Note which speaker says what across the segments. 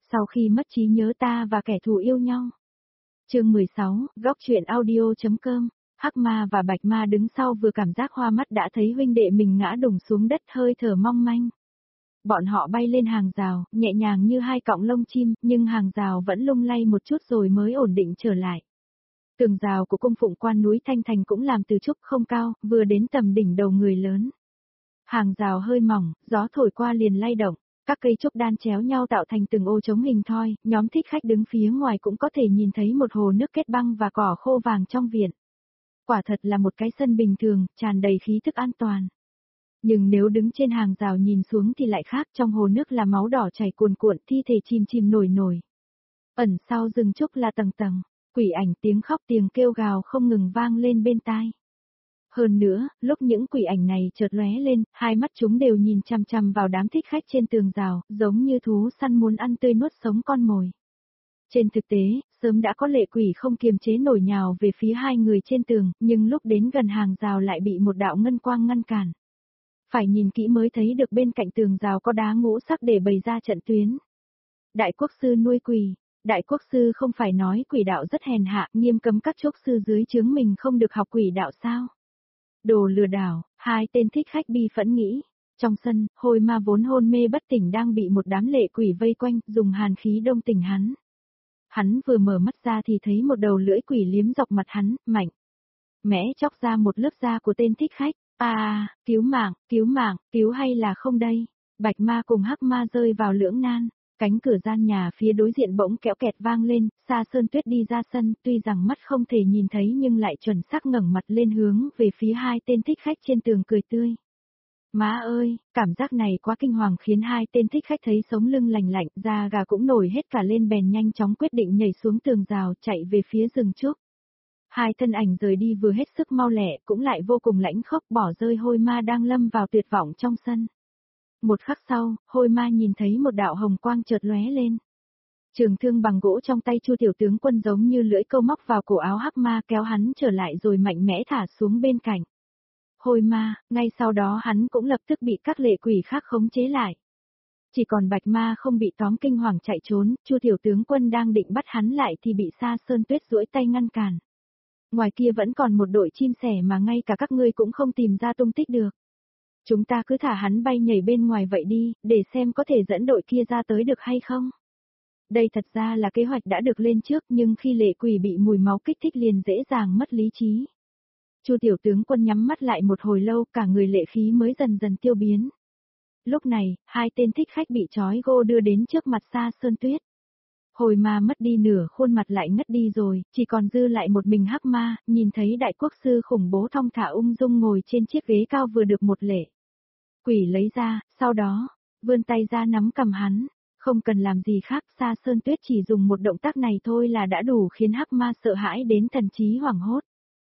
Speaker 1: Sau khi mất trí nhớ ta và kẻ thù yêu nhau. Chương 16, góc truyện audio.com. Hắc ma và bạch ma đứng sau vừa cảm giác hoa mắt đã thấy huynh đệ mình ngã đùng xuống đất hơi thở mong manh. Bọn họ bay lên hàng rào, nhẹ nhàng như hai cọng lông chim, nhưng hàng rào vẫn lung lay một chút rồi mới ổn định trở lại. Tường rào của cung phụng quan núi Thanh Thành cũng làm từ trúc không cao, vừa đến tầm đỉnh đầu người lớn. Hàng rào hơi mỏng, gió thổi qua liền lay động, các cây trúc đan chéo nhau tạo thành từng ô trống hình thoi, nhóm thích khách đứng phía ngoài cũng có thể nhìn thấy một hồ nước kết băng và cỏ khô vàng trong viện. Quả thật là một cái sân bình thường, tràn đầy khí thức an toàn. Nhưng nếu đứng trên hàng rào nhìn xuống thì lại khác, trong hồ nước là máu đỏ chảy cuồn cuộn, thi thể chìm chìm nổi nổi. Ẩn sau rừng trúc là tầng tầng, quỷ ảnh tiếng khóc tiếng kêu gào không ngừng vang lên bên tai. Hơn nữa, lúc những quỷ ảnh này chợt lóe lên, hai mắt chúng đều nhìn chằm chằm vào đám thích khách trên tường rào, giống như thú săn muốn ăn tươi nuốt sống con mồi. Trên thực tế, sớm đã có lệ quỷ không kiềm chế nổi nhào về phía hai người trên tường, nhưng lúc đến gần hàng rào lại bị một đạo ngân quang ngăn cản. Phải nhìn kỹ mới thấy được bên cạnh tường rào có đá ngũ sắc để bày ra trận tuyến. Đại quốc sư nuôi quỷ. Đại quốc sư không phải nói quỷ đạo rất hèn hạ, nghiêm cấm các chốc sư dưới trướng mình không được học quỷ đạo sao? Đồ lừa đảo, hai tên thích khách bi phẫn nghĩ. Trong sân, Hôi Ma vốn hôn mê bất tỉnh đang bị một đám lệ quỷ vây quanh, dùng hàn khí đông tỉnh hắn. Hắn vừa mở mắt ra thì thấy một đầu lưỡi quỷ liếm dọc mặt hắn, mạnh mẽ chóc ra một lớp da của tên thích khách. Cứu mạng, cứu hay là không đây? Bạch ma cùng hắc ma rơi vào lưỡng nan. Cánh cửa gian nhà phía đối diện bỗng kéo kẹt vang lên, Sa Sơn Tuyết đi ra sân, tuy rằng mắt không thể nhìn thấy nhưng lại chuẩn xác ngẩng mặt lên hướng về phía hai tên thích khách trên tường cười tươi. Má ơi, cảm giác này quá kinh hoàng khiến hai tên thích khách thấy sống lưng lành lạnh, da gà cũng nổi hết cả lên bèn nhanh chóng quyết định nhảy xuống tường rào chạy về phía rừng trúc. Hai thân ảnh rời đi vừa hết sức mau lẹ cũng lại vô cùng lãnh khốc bỏ rơi Hôi Ma đang lâm vào tuyệt vọng trong sân. Một khắc sau, Hôi Ma nhìn thấy một đạo hồng quang chợt lóe lên. Trường thương bằng gỗ trong tay Chu tiểu tướng quân giống như lưỡi câu móc vào cổ áo hắc ma kéo hắn trở lại rồi mạnh mẽ thả xuống bên cạnh. Hôi Ma, ngay sau đó hắn cũng lập tức bị các lệ quỷ khác khống chế lại. Chỉ còn Bạch Ma không bị tóm kinh hoàng chạy trốn, Chu tiểu tướng quân đang định bắt hắn lại thì bị Sa Sơn Tuyết duỗi tay ngăn cản. Ngoài kia vẫn còn một đội chim sẻ mà ngay cả các ngươi cũng không tìm ra tung tích được. Chúng ta cứ thả hắn bay nhảy bên ngoài vậy đi, để xem có thể dẫn đội kia ra tới được hay không. Đây thật ra là kế hoạch đã được lên trước nhưng khi lệ quỷ bị mùi máu kích thích liền dễ dàng mất lý trí. Chu tiểu tướng quân nhắm mắt lại một hồi lâu cả người lệ khí mới dần dần tiêu biến. Lúc này, hai tên thích khách bị trói gô đưa đến trước mặt Sa Sơn Tuyết. Hồi Ma mất đi nửa khuôn mặt lại ngất đi rồi, chỉ còn dư lại một mình hắc ma, nhìn thấy đại quốc sư khủng bố thong thả ung dung ngồi trên chiếc ghế cao vừa được một lễ. Quỷ lấy ra, sau đó, vươn tay ra nắm cầm hắn, không cần làm gì khác, Sa Sơn Tuyết chỉ dùng một động tác này thôi là đã đủ khiến hắc ma sợ hãi đến thần trí hoảng hốt.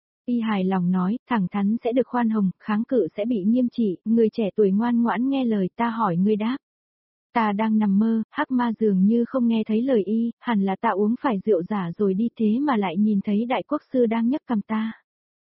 Speaker 1: Y hài lòng nói, thẳng thắn sẽ được khoan hồng, kháng cự sẽ bị nghiêm trị, người trẻ tuổi ngoan ngoãn nghe lời ta hỏi ngươi đáp. Ta đang nằm mơ, hắc ma dường như không nghe thấy lời y, hẳn là ta uống phải rượu giả rồi đi thế mà lại nhìn thấy đại quốc sư đang nhấc cầm ta.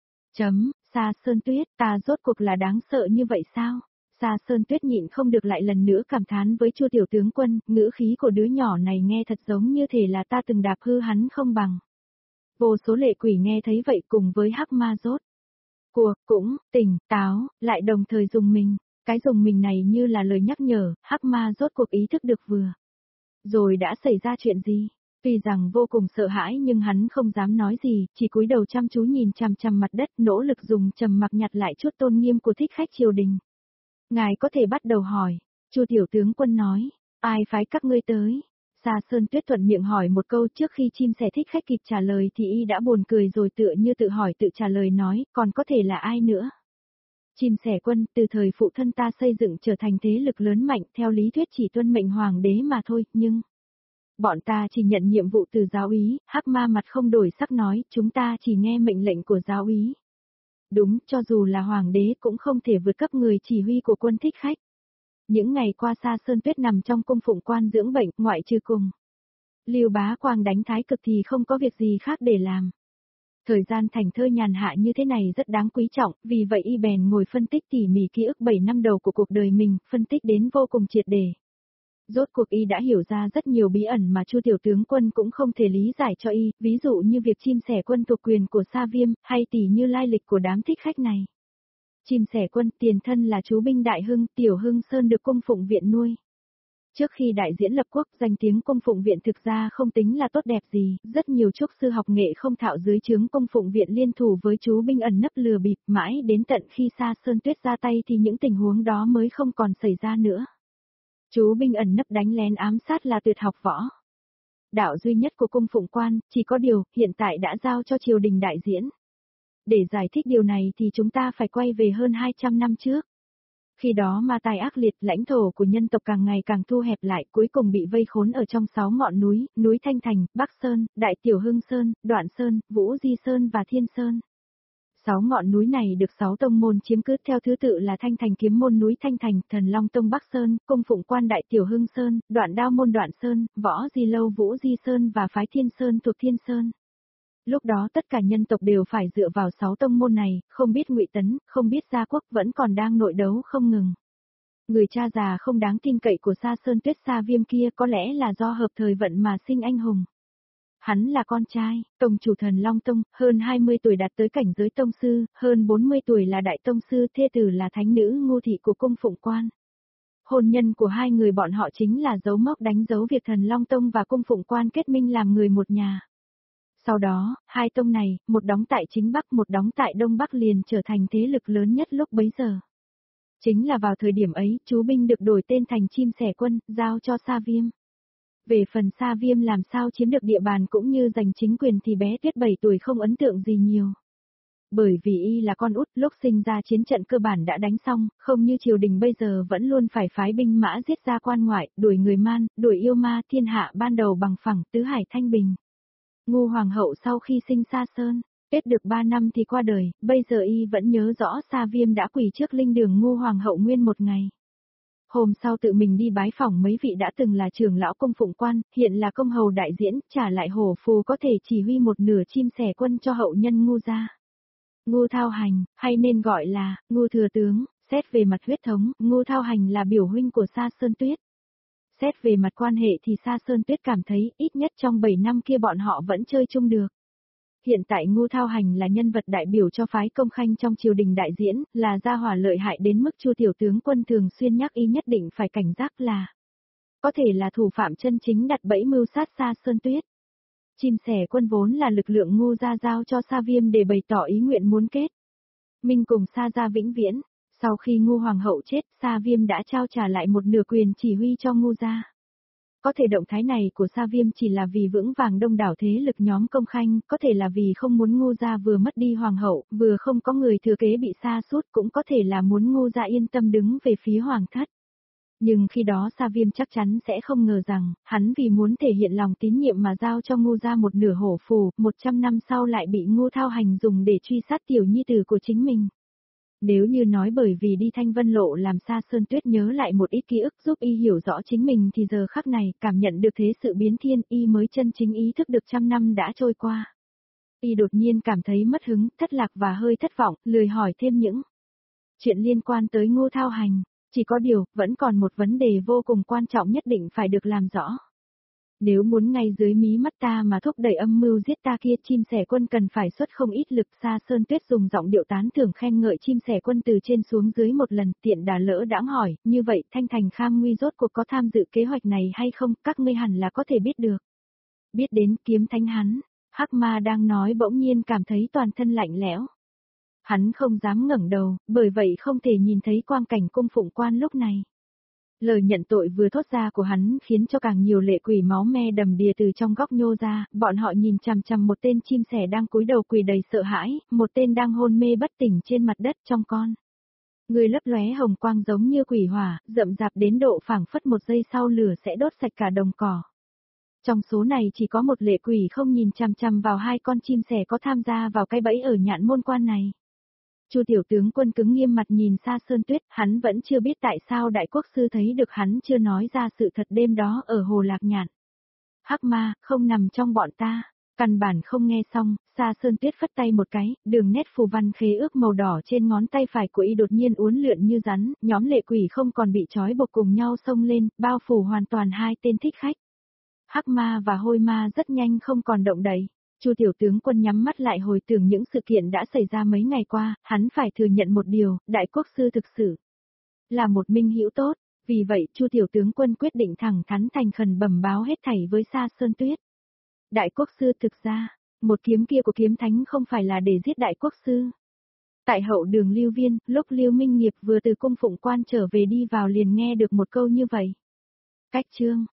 Speaker 1: Sa Sơn Tuyết, ta rốt cuộc là đáng sợ như vậy sao? Sa Sơn Tuyết nhịn không được lại lần nữa cảm thán với Chu tiểu tướng quân, ngữ khí của đứa nhỏ này nghe thật giống như thể là ta từng đạp hư hắn không bằng. Vô số lệ quỷ nghe thấy vậy cùng với hắc ma rốt cuộc cũng tỉnh táo, lại đồng thời dùng mình. Cái dùng mình này như là lời nhắc nhở, hắc ma rốt cuộc ý thức được vừa rồi đã xảy ra chuyện gì. Tuy rằng vô cùng sợ hãi nhưng hắn không dám nói gì, chỉ cúi đầu chăm chú nhìn chằm chằm mặt đất, nỗ lực dùng trầm mặc nhặt lại chút tôn nghiêm của thích khách triều đình. Ngài có thể bắt đầu hỏi. Chu tiểu tướng quân nói, ai phái các ngươi tới? Sa Sơn Tuyết thuận miệng hỏi một câu trước khi chim sẻ thích khách kịp trả lời thì y đã buồn cười rồi tựa như tự hỏi tự trả lời nói, còn có thể là ai nữa? Chim sẻ quân, từ thời phụ thân ta xây dựng trở thành thế lực lớn mạnh theo lý thuyết chỉ tuân mệnh hoàng đế mà thôi, nhưng bọn ta chỉ nhận nhiệm vụ từ giáo úy, hắc ma mặt không đổi sắc nói, chúng ta chỉ nghe mệnh lệnh của giáo úy. Đúng, cho dù là hoàng đế cũng không thể vượt cấp người chỉ huy của quân thích khách. Những ngày qua Sa Sơn Tuyết nằm trong cung phụng quan dưỡng bệnh, ngoại trừ cùng Lưu Bá Quang đánh thái cực thì không có việc gì khác để làm. Thời gian thành thơ nhàn hạ như thế này rất đáng quý trọng, vì vậy y bèn ngồi phân tích tỉ mỉ ký ức 7 năm đầu của cuộc đời mình, phân tích đến vô cùng triệt để. Rốt cuộc y đã hiểu ra rất nhiều bí ẩn mà Chu tiểu tướng quân cũng không thể lý giải cho y, ví dụ như việc chim sẻ quân thuộc quyền của Sa Viêm, hay tỉ như lai lịch của đám thích khách này. Chim sẻ quân tiền thân là chú binh Đại Hưng, Tiểu Hưng Sơn được cung phụng viện nuôi. Trước khi đại diễn lập quốc, danh tiếng cung phụng viện thực ra không tính là tốt đẹp gì, rất nhiều trúc sư học nghệ không thạo dưới trướng cung phụng viện liên thủ với chú binh ẩn nấp lừa bịp, mãi đến tận khi Sa Sơn Tuyết ra tay thì những tình huống đó mới không còn xảy ra nữa. Chú binh ẩn nấp đánh lén ám sát là tuyệt học võ đạo duy nhất của cung phụng quan, chỉ có điều, hiện tại đã giao cho triều đình đại diễn. Để giải thích điều này thì chúng ta phải quay về hơn 200 năm trước. Khi đó ma tài ác liệt, lãnh thổ của nhân tộc càng ngày càng thu hẹp lại, cuối cùng bị vây khốn ở trong 6 ngọn núi, núi Thanh Thành, Bắc Sơn, Đại Tiểu Hưng Sơn, Đoạn Sơn, Vũ Di Sơn và Thiên Sơn. 6 ngọn núi này được 6 tông môn chiếm cứ theo thứ tự là Thanh Thành Kiếm môn núi Thanh Thành, Thần Long Tông Bắc Sơn, Cung Phụng Quan Đại Tiểu Hưng Sơn, Đoạn Đao môn Đoạn Sơn, Võ Di Lâu Vũ Di Sơn và phái Thiên Sơn thuộc Thiên Sơn. Lúc đó tất cả nhân tộc đều phải dựa vào 6 tông môn này, không biết Ngụy Tấn, không biết Gia Quốc vẫn còn đang nội đấu không ngừng. Người cha già không đáng tin cậy của Sa Sơn Tuyết Sa Viêm kia có lẽ là do hợp thời vận mà sinh anh hùng. Hắn là con trai, tông chủ Thần Long Tông, hơn 20 tuổi đạt tới cảnh giới tông sư, hơn 40 tuổi là đại tông sư, thê tử là thánh nữ Ngô thị của cung phụng quan. Hôn nhân của hai người bọn họ chính là dấu mốc đánh dấu việc Thần Long Tông và cung phụng quan kết minh làm người một nhà. Sau đó, hai tông này, một đóng tại chính Bắc một đóng tại Đông Bắc liền trở thành thế lực lớn nhất lúc bấy giờ. Chính là vào thời điểm ấy, chú binh được đổi tên thành chim sẻ quân, giao cho Sa Viêm. Về phần Sa Viêm làm sao chiếm được địa bàn cũng như giành chính quyền thì bé Tuyết 7 tuổi không ấn tượng gì nhiều. Bởi vì y là con út, lúc sinh ra chiến trận cơ bản đã đánh xong, không như triều đình bây giờ vẫn luôn phải phái binh mã giết ra quan ngoại, đuổi người man, đuổi yêu ma, thiên hạ ban đầu bằng phẳng, tứ hải thanh bình. Ngu hoàng hậu sau khi sinh Sa Sơn, Tuyết được 3 năm thì qua đời, bây giờ y vẫn nhớ rõ Sa Viêm đã quỳ trước linh đường Ngu hoàng hậu nguyên một ngày. Hôm sau tự mình đi bái phỏng mấy vị đã từng là trưởng lão cung phụng quan, hiện là công hầu đại diễn, trả lại hổ phù có thể chỉ huy một nửa chim sẻ quân cho hậu nhân Ngu gia. Ngu Thao Hành, hay nên gọi là Ngu thừa tướng, xét về mặt huyết thống, Ngu Thao Hành là biểu huynh của Sa Sơn Tuyết. Xét về mặt quan hệ thì Sa Sơn Tuyết cảm thấy ít nhất trong 7 năm kia bọn họ vẫn chơi chung được. Hiện tại Ngu Thao Hành là nhân vật đại biểu cho phái Công Khanh trong triều đình đại diễn, là gia hỏa lợi hại đến mức Chu tiểu tướng quân thường xuyên nhắc y nhất định phải cảnh giác là có thể là thủ phạm chân chính đặt bẫy mưu sát Sa Sơn Tuyết. Chim sẻ quân vốn là lực lượng Ngu gia giao cho Sa Viêm để bày tỏ ý nguyện muốn kết minh cùng Sa gia vĩnh viễn. Sau khi Ngu hoàng hậu chết, Sa Viêm đã trao trả lại một nửa quyền chỉ huy cho Ngu gia. Có thể động thái này của Sa Viêm chỉ là vì vững vàng đông đảo thế lực nhóm Công Khanh, có thể là vì không muốn Ngu gia vừa mất đi hoàng hậu, vừa không có người thừa kế bị sa sút, cũng có thể là muốn Ngu gia yên tâm đứng về phía hoàng thất. Nhưng khi đó Sa Viêm chắc chắn sẽ không ngờ rằng, hắn vì muốn thể hiện lòng tín nhiệm mà giao cho Ngu gia một nửa hổ phù, 100 năm sau lại bị Ngu Thao Hành dùng để truy sát tiểu nhi tử của chính mình. Nếu như nói bởi vì đi Thanh Vân Lộ làm Sa Sơn Tuyết nhớ lại một ít ký ức giúp y hiểu rõ chính mình thì giờ khắc này, cảm nhận được thế sự biến thiên, y mới chân chính ý thức được 100 năm đã trôi qua. Y đột nhiên cảm thấy mất hứng, thất lạc và hơi thất vọng, lười hỏi thêm những chuyện liên quan tới Ngu Thao Hành. Chỉ có điều, vẫn còn một vấn đề vô cùng quan trọng nhất định phải được làm rõ. Nếu muốn ngay dưới mí mắt ta mà thúc đẩy âm mưu giết ta kia, chim sẻ quân cần phải xuất không ít lực. Sa Sơn Tuyết dùng giọng điệu tán thưởng khen ngợi chim sẻ quân từ trên xuống dưới một lần, tiện đà lỡ đãng hỏi, như vậy Thanh Thành Kham Nguy rốt cuộc có tham dự kế hoạch này hay không, các ngươi hẳn là có thể biết được. Biết đến Kiếm Thánh hắn, Hắc Ma đang nói bỗng nhiên cảm thấy toàn thân lạnh lẽo. Hắn không dám ngẩng đầu, bởi vậy không thể nhìn thấy quang cảnh cung phụng quan lúc này. Lời nhận tội vừa thốt ra của hắn khiến cho càng nhiều lệ quỷ máu me đầm đìa từ trong góc nhô ra, bọn họ nhìn chằm chằm một tên chim sẻ đang cúi đầu quỳ đầy sợ hãi, một tên đang hôn mê bất tỉnh trên mặt đất trong con. Người lấp lóe hồng quang giống như quỷ hỏa, rậm rạp đến độ phảng phất một giây sau lửa sẽ đốt sạch cả đồng cỏ. Trong số này chỉ có một lệ quỷ không nhìn chằm chằm vào hai con chim sẻ có tham gia vào cái bẫy ở Nhạn Môn Quan này. Chu tiểu tướng quân cứng nghiêm mặt nhìn Sa Sơn Tuyết, hắn vẫn chưa biết tại sao đại quốc sư thấy được hắn chưa nói ra sự thật đêm đó ở Hồ Lạc Nhạn. Hắc Ma, không nằm trong bọn ta. Căn bản không nghe xong, Sa Sơn Tuyết phất tay một cái, đường nét phù văn khế ước màu đỏ trên ngón tay phải của y đột nhiên uốn lượn như rắn, nhóm lệ quỷ không còn bị trói buộc cùng nhau xông lên, bao phủ hoàn toàn hai tên thích khách. Hắc ma và hôi ma rất nhanh không còn động đậy. Chu tiểu tướng quân nhắm mắt lại hồi tưởng những sự kiện đã xảy ra mấy ngày qua, hắn phải thừa nhận một điều, đại quốc sư thực sự là một minh hữu tốt, vì vậy Chu tiểu tướng quân quyết định thẳng thắn thành khẩn bẩm báo hết thảy với Sa Sơn Tuyết. Đại quốc sư thực ra, một kiếm kia của kiếm thánh không phải là để giết đại quốc sư. Tại hậu đường Lưu Viên, lúc Lưu Minh Nghiệp vừa từ cung phụng quan trở về đi vào liền nghe được một câu như vậy. Cách chương